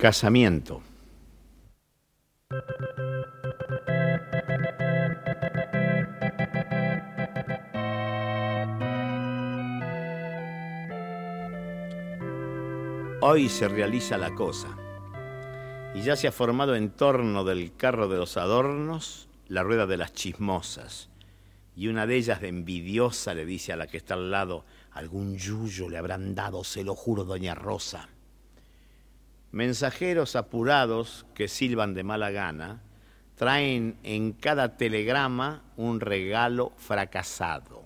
Casamiento. Hoy se realiza la cosa, y ya se ha formado en torno del carro de los adornos la rueda de las chismosas, y una de ellas de envidiosa le dice a la que está al lado: algún yuyo le habrán dado, se lo juro, doña Rosa. Mensajeros apurados que silban de mala gana traen en cada telegrama un regalo fracasado.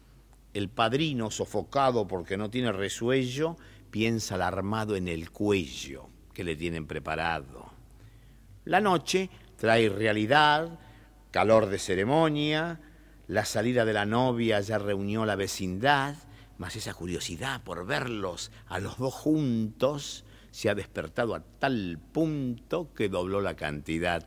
El padrino, sofocado porque no tiene resuello, piensa alarmado en el cuello que le tienen preparado. La noche trae realidad, calor de ceremonia, la salida de la novia ya reunió la vecindad, mas esa curiosidad por verlos a los dos juntos se ha despertado a tal punto que dobló la cantidad.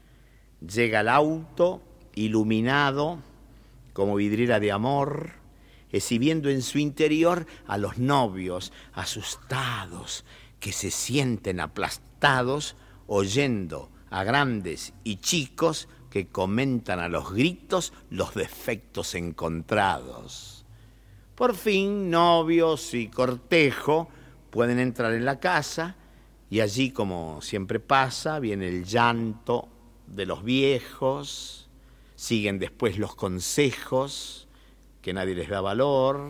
Llega el auto, iluminado como vidriera de amor, exhibiendo en su interior a los novios asustados que se sienten aplastados oyendo a grandes y chicos que comentan a los gritos los defectos encontrados. Por fin, novios y cortejo pueden entrar en la casa y allí, como siempre pasa, viene el llanto de los viejos, siguen después los consejos que nadie les da valor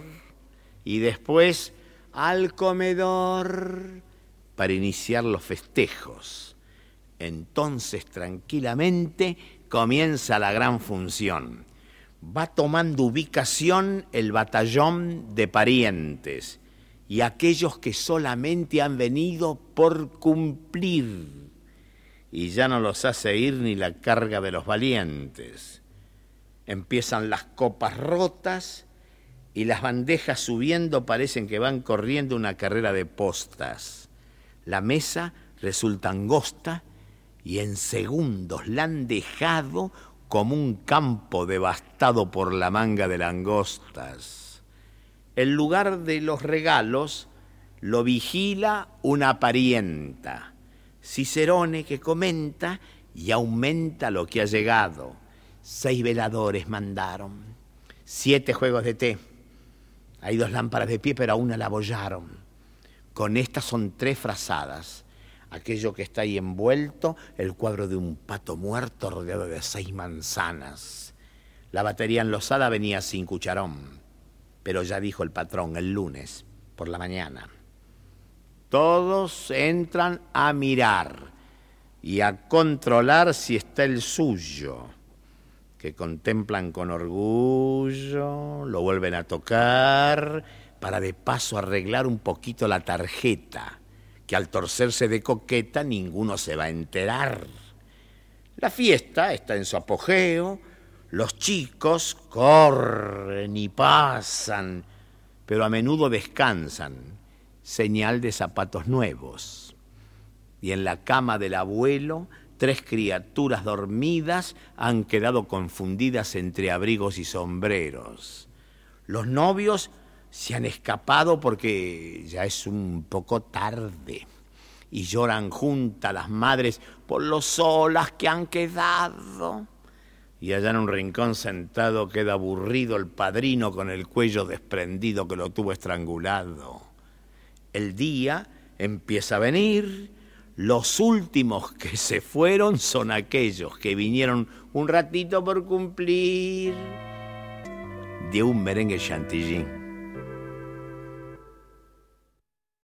y después al comedor para iniciar los festejos. Entonces, tranquilamente, comienza la gran función. Va tomando ubicación el batallón de parientes y aquellos que solamente han venido por cumplir, y ya no los hace ir ni la carga de los valientes. Empiezan las copas rotas y las bandejas subiendo parecen que van corriendo una carrera de postas. La mesa resulta angosta y en segundos la han dejado como un campo devastado por la manga de langostas. El lugar de los regalos lo vigila una parienta, Cicerone, que comenta y aumenta lo que ha llegado. 6 veladores mandaron, 7 juegos de té. Hay 2 lámparas de pie, pero a una la abollaron. Con estas son 3 frazadas. Aquello que está ahí envuelto, el cuadro de un pato muerto rodeado de 6 manzanas. La batería enlosada venía sin cucharón, pero ya dijo el patrón el lunes por la mañana. Todos entran a mirar y a controlar si está el suyo, que contemplan con orgullo, lo vuelven a tocar para de paso arreglar un poquito la tarjeta, que al torcerse de coqueta ninguno se va a enterar. La fiesta está en su apogeo, los chicos corren y pasan, pero a menudo descansan, señal de zapatos nuevos. Y en la cama del abuelo, 3 criaturas dormidas han quedado confundidas entre abrigos y sombreros. Los novios se han escapado porque ya es un poco tarde y lloran juntas las madres por lo solas que han quedado. Y allá en un rincón sentado queda aburrido el padrino con el cuello desprendido que lo tuvo estrangulado. El día empieza a venir. Los últimos que se fueron son aquellos que vinieron un ratito por cumplir de un merengue chantilly.